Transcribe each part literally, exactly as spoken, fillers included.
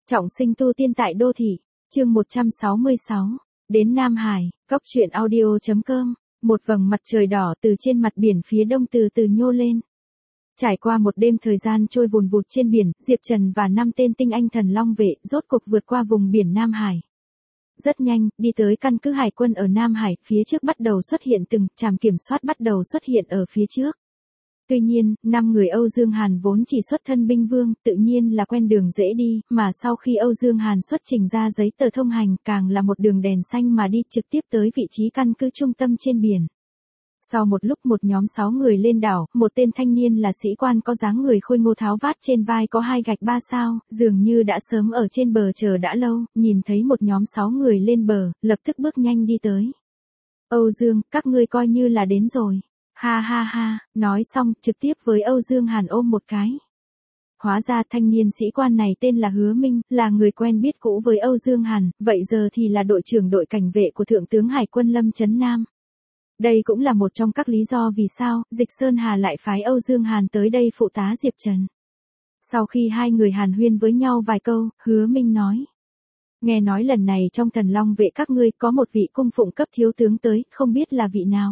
Trọng sinh tu tiên tại đô thị, chương một trăm sáu mươi sáu, đến Nam Hải, cốc truyện audio chấm com, một vầng mặt trời đỏ từ trên mặt biển phía đông từ từ nhô lên. Trải qua một đêm thời gian trôi vùn vụt trên biển, Diệp Trần và năm tên tinh anh thần long vệ rốt cục vượt qua vùng biển Nam Hải. Rất nhanh, đi tới căn cứ hải quân ở Nam Hải, phía trước bắt đầu xuất hiện từng trạm kiểm soát bắt đầu xuất hiện ở phía trước. Tuy nhiên, năm người Âu Dương Hàn vốn chỉ xuất thân binh vương, tự nhiên là quen đường dễ đi, mà sau khi Âu Dương Hàn xuất trình ra giấy tờ thông hành, càng là một đường đèn xanh mà đi trực tiếp tới vị trí căn cứ trung tâm trên biển. Sau một lúc một nhóm sáu người lên đảo, một tên thanh niên là sĩ quan có dáng người khôi ngô tháo vát trên vai có hai gạch ba sao, dường như đã sớm ở trên bờ chờ đã lâu, nhìn thấy một nhóm sáu người lên bờ, lập tức bước nhanh đi tới. Âu Dương, các ngươi coi như là đến rồi. Ha ha ha, nói xong, trực tiếp với Âu Dương Hàn ôm một cái. Hóa ra thanh niên sĩ quan này tên là Hứa Minh, là người quen biết cũ với Âu Dương Hàn, vậy giờ thì là đội trưởng đội cảnh vệ của Thượng tướng Hải quân Lâm Chấn Nam. Đây cũng là một trong các lý do vì sao, Dịch Sơn Hà lại phái Âu Dương Hàn tới đây phụ tá Diệp Trần. Sau khi hai người hàn huyên với nhau vài câu, Hứa Minh nói. Nghe nói lần này trong thần long vệ các ngươi có một vị cung phụng cấp thiếu tướng tới, không biết là vị nào.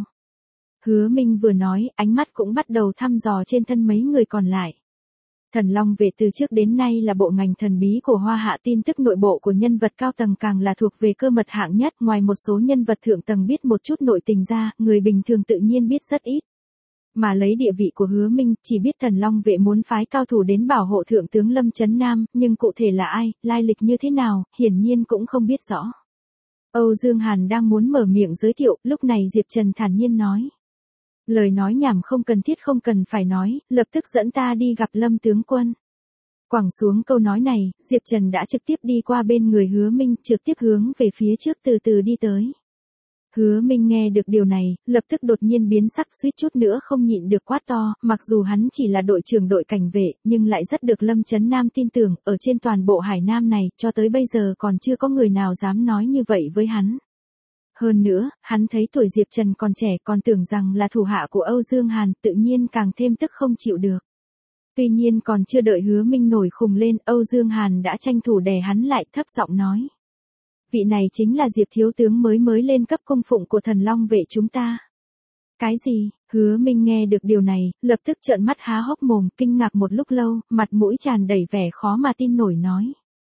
Hứa Minh vừa nói, ánh mắt cũng bắt đầu thăm dò trên thân mấy người còn lại. Thần Long vệ từ trước đến nay là bộ ngành thần bí của Hoa Hạ, tin tức nội bộ của nhân vật cao tầng càng là thuộc về cơ mật hạng nhất, ngoài một số nhân vật thượng tầng biết một chút nội tình ra, người bình thường tự nhiên biết rất ít. Mà lấy địa vị của Hứa Minh, chỉ biết Thần Long vệ muốn phái cao thủ đến bảo hộ Thượng tướng Lâm Chấn Nam, nhưng cụ thể là ai, lai lịch như thế nào, hiển nhiên cũng không biết rõ. Âu Dương Hàn đang muốn mở miệng giới thiệu, lúc này Diệp Trần thản nhiên nói. Lời nói nhảm không cần thiết không cần phải nói, lập tức dẫn ta đi gặp Lâm tướng quân. Quẳng xuống câu nói này, Diệp Trần đã trực tiếp đi qua bên người Hứa Minh, trực tiếp hướng về phía trước từ từ đi tới. Hứa Minh nghe được điều này, lập tức đột nhiên biến sắc, suýt chút nữa không nhịn được quát to, mặc dù hắn chỉ là đội trưởng đội cảnh vệ, nhưng lại rất được Lâm Chấn Nam tin tưởng, ở trên toàn bộ Hải Nam này, cho tới bây giờ còn chưa có người nào dám nói như vậy với hắn. Hơn nữa, hắn thấy tuổi Diệp Trần còn trẻ còn tưởng rằng là thủ hạ của Âu Dương Hàn, tự nhiên càng thêm tức không chịu được. Tuy nhiên còn chưa đợi Hứa Minh nổi khùng lên, Âu Dương Hàn đã tranh thủ đè hắn lại, thấp giọng nói. Vị này chính là Diệp thiếu tướng mới mới lên cấp cung phụng của thần long vệ chúng ta. Cái gì? Hứa Minh nghe được điều này, lập tức trợn mắt há hốc mồm, kinh ngạc một lúc lâu, mặt mũi tràn đầy vẻ khó mà tin nổi nói.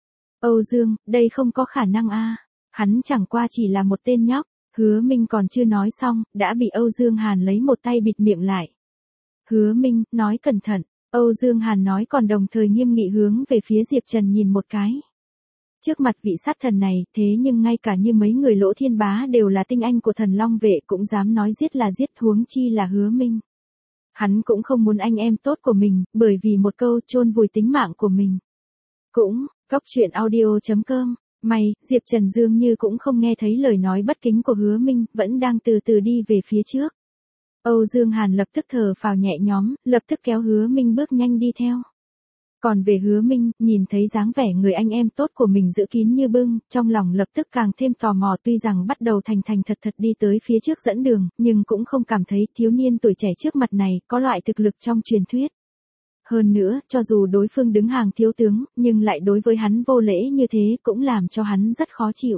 Âu Dương, đây không có khả năng a. Hắn chẳng qua chỉ là một tên nhóc. Hứa Minh còn chưa nói xong, đã bị Âu Dương Hàn lấy một tay bịt miệng lại. Hứa Minh, nói cẩn thận. Âu Dương Hàn nói còn đồng thời nghiêm nghị hướng về phía Diệp Trần nhìn một cái. Trước mặt vị sát thần này, thế nhưng ngay cả như mấy người Lỗ Thiên Bá đều là tinh anh của thần long vệ cũng dám nói giết là giết, huống chi là Hứa Minh. Hắn cũng không muốn anh em tốt của mình, bởi vì một câu chôn vùi tính mạng của mình. Cũng, cốc truyện audio chấm com. May, Diệp Trần dường như cũng không nghe thấy lời nói bất kính của Hứa Minh, vẫn đang từ từ đi về phía trước. Âu Dương Hàn lập tức thở phào nhẹ nhõm, lập tức kéo Hứa Minh bước nhanh đi theo. Còn về Hứa Minh, nhìn thấy dáng vẻ người anh em tốt của mình giữ kín như bưng, trong lòng lập tức càng thêm tò mò, tuy rằng bắt đầu thành thành thật thật đi tới phía trước dẫn đường, nhưng cũng không cảm thấy thiếu niên tuổi trẻ trước mặt này có loại thực lực trong truyền thuyết. Hơn nữa, cho dù đối phương đứng hàng thiếu tướng, nhưng lại đối với hắn vô lễ như thế cũng làm cho hắn rất khó chịu.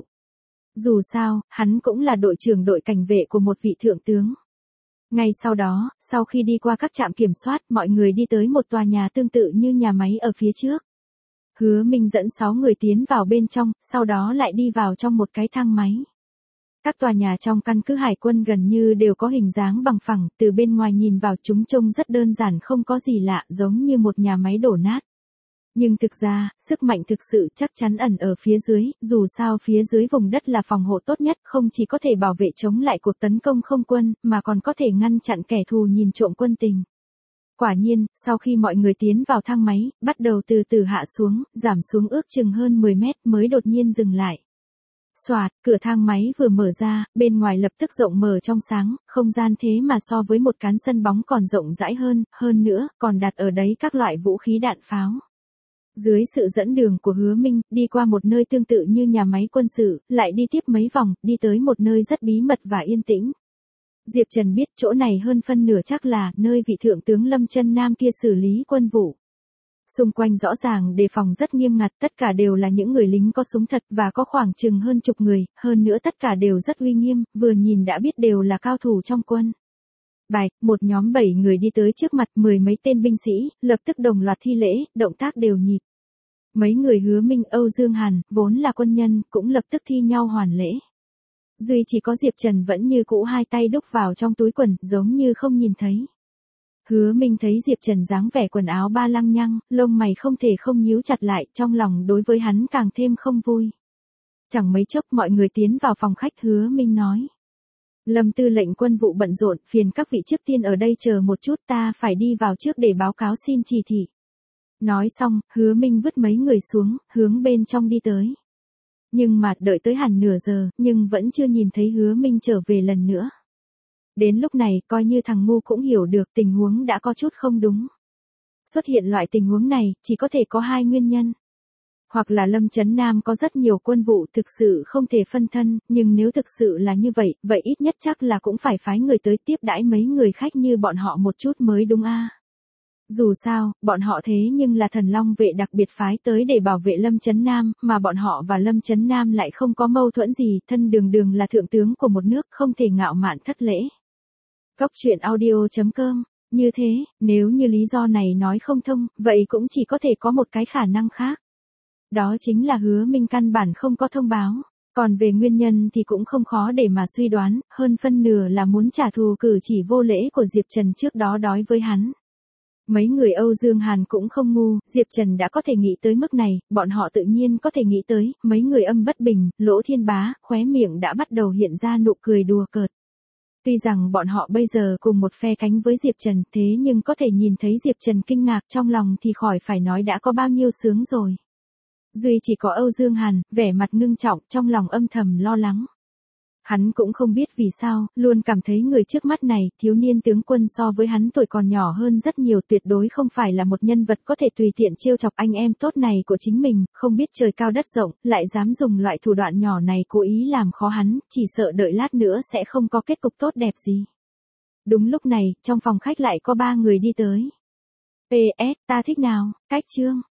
Dù sao, hắn cũng là đội trưởng đội cảnh vệ của một vị thượng tướng. Ngay sau đó, sau khi đi qua các trạm kiểm soát, mọi người đi tới một tòa nhà tương tự như nhà máy ở phía trước. Hứa Minh dẫn sáu người tiến vào bên trong, sau đó lại đi vào trong một cái thang máy. Các tòa nhà trong căn cứ hải quân gần như đều có hình dáng bằng phẳng, từ bên ngoài nhìn vào chúng trông rất đơn giản, không có gì lạ, giống như một nhà máy đổ nát. Nhưng thực ra, sức mạnh thực sự chắc chắn ẩn ở phía dưới, dù sao phía dưới vùng đất là phòng hộ tốt nhất, không chỉ có thể bảo vệ chống lại cuộc tấn công không quân, mà còn có thể ngăn chặn kẻ thù nhìn trộm quân tình. Quả nhiên, sau khi mọi người tiến vào thang máy, bắt đầu từ từ hạ xuống, giảm xuống ước chừng hơn mười mét mới đột nhiên dừng lại. Xoạt, cửa thang máy vừa mở ra, bên ngoài lập tức rộng mở trong sáng, không gian thế mà so với một cán sân bóng còn rộng rãi hơn, hơn nữa, còn đặt ở đấy các loại vũ khí đạn pháo. Dưới sự dẫn đường của Hứa Minh, đi qua một nơi tương tự như nhà máy quân sự, lại đi tiếp mấy vòng, đi tới một nơi rất bí mật và yên tĩnh. Diệp Trần biết chỗ này hơn phân nửa chắc là nơi vị thượng tướng Lâm Chấn Nam kia xử lý quân vụ. Xung quanh rõ ràng đề phòng rất nghiêm ngặt, tất cả đều là những người lính có súng thật và có khoảng chừng hơn chục người, hơn nữa tất cả đều rất uy nghiêm, vừa nhìn đã biết đều là cao thủ trong quân. Bài, một nhóm bảy người đi tới trước mặt mười mấy tên binh sĩ, lập tức đồng loạt thi lễ, động tác đều nhịp. Mấy người Hứa Minh, Âu Dương Hàn, vốn là quân nhân, cũng lập tức thi nhau hoàn lễ. Duy chỉ có Diệp Trần vẫn như cũ hai tay đút vào trong túi quần, giống như không nhìn thấy. Hứa Minh thấy Diệp Trần dáng vẻ quần áo ba lăng nhăng, lông mày không thể không nhíu chặt lại, trong lòng đối với hắn càng thêm không vui. Chẳng mấy chốc mọi người tiến vào phòng khách, Hứa Minh nói. Lâm tư lệnh quân vụ bận rộn, phiền các vị trước tiên ở đây chờ một chút, ta phải đi vào trước để báo cáo xin chỉ thị. Nói xong, Hứa Minh vứt mấy người xuống, hướng bên trong đi tới. Nhưng mà đợi tới hẳn nửa giờ, nhưng vẫn chưa nhìn thấy Hứa Minh trở về lần nữa. Đến lúc này, coi như thằng ngu cũng hiểu được tình huống đã có chút không đúng. Xuất hiện loại tình huống này, chỉ có thể có hai nguyên nhân. Hoặc là Lâm Chấn Nam có rất nhiều quân vụ thực sự không thể phân thân, nhưng nếu thực sự là như vậy, vậy ít nhất chắc là cũng phải phái người tới tiếp đãi mấy người khách như bọn họ một chút mới đúng a. Dù sao, bọn họ thế nhưng là Thần Long vệ đặc biệt phái tới để bảo vệ Lâm Chấn Nam, mà bọn họ và Lâm Chấn Nam lại không có mâu thuẫn gì, thân đường đường là thượng tướng của một nước, không thể ngạo mạn thất lễ. Cốc truyện audio chấm com. Như thế, nếu như lý do này nói không thông, vậy cũng chỉ có thể có một cái khả năng khác. Đó chính là Hứa Minh căn bản không có thông báo. Còn về nguyên nhân thì cũng không khó để mà suy đoán, hơn phân nửa là muốn trả thù cử chỉ vô lễ của Diệp Trần trước đó đối với hắn. Mấy người Âu Dương Hàn cũng không ngu, Diệp Trần đã có thể nghĩ tới mức này, bọn họ tự nhiên có thể nghĩ tới, mấy người Âm Bất Bình, Lỗ Thiên Bá, khóe miệng đã bắt đầu hiện ra nụ cười đùa cợt. Tuy rằng bọn họ bây giờ cùng một phe cánh với Diệp Trần, thế nhưng có thể nhìn thấy Diệp Trần kinh ngạc trong lòng thì khỏi phải nói đã có bao nhiêu sướng rồi. Duy chỉ có Âu Dương Hàn, vẻ mặt ngưng trọng, trong lòng âm thầm lo lắng. Hắn cũng không biết vì sao, luôn cảm thấy người trước mắt này, thiếu niên tướng quân so với hắn tuổi còn nhỏ hơn rất nhiều, tuyệt đối không phải là một nhân vật có thể tùy tiện trêu chọc anh em tốt này của chính mình, không biết trời cao đất rộng, lại dám dùng loại thủ đoạn nhỏ này cố ý làm khó hắn, chỉ sợ đợi lát nữa sẽ không có kết cục tốt đẹp gì. Đúng lúc này, trong phòng khách lại có ba người đi tới. pê ét, ta thích nào, cách chương.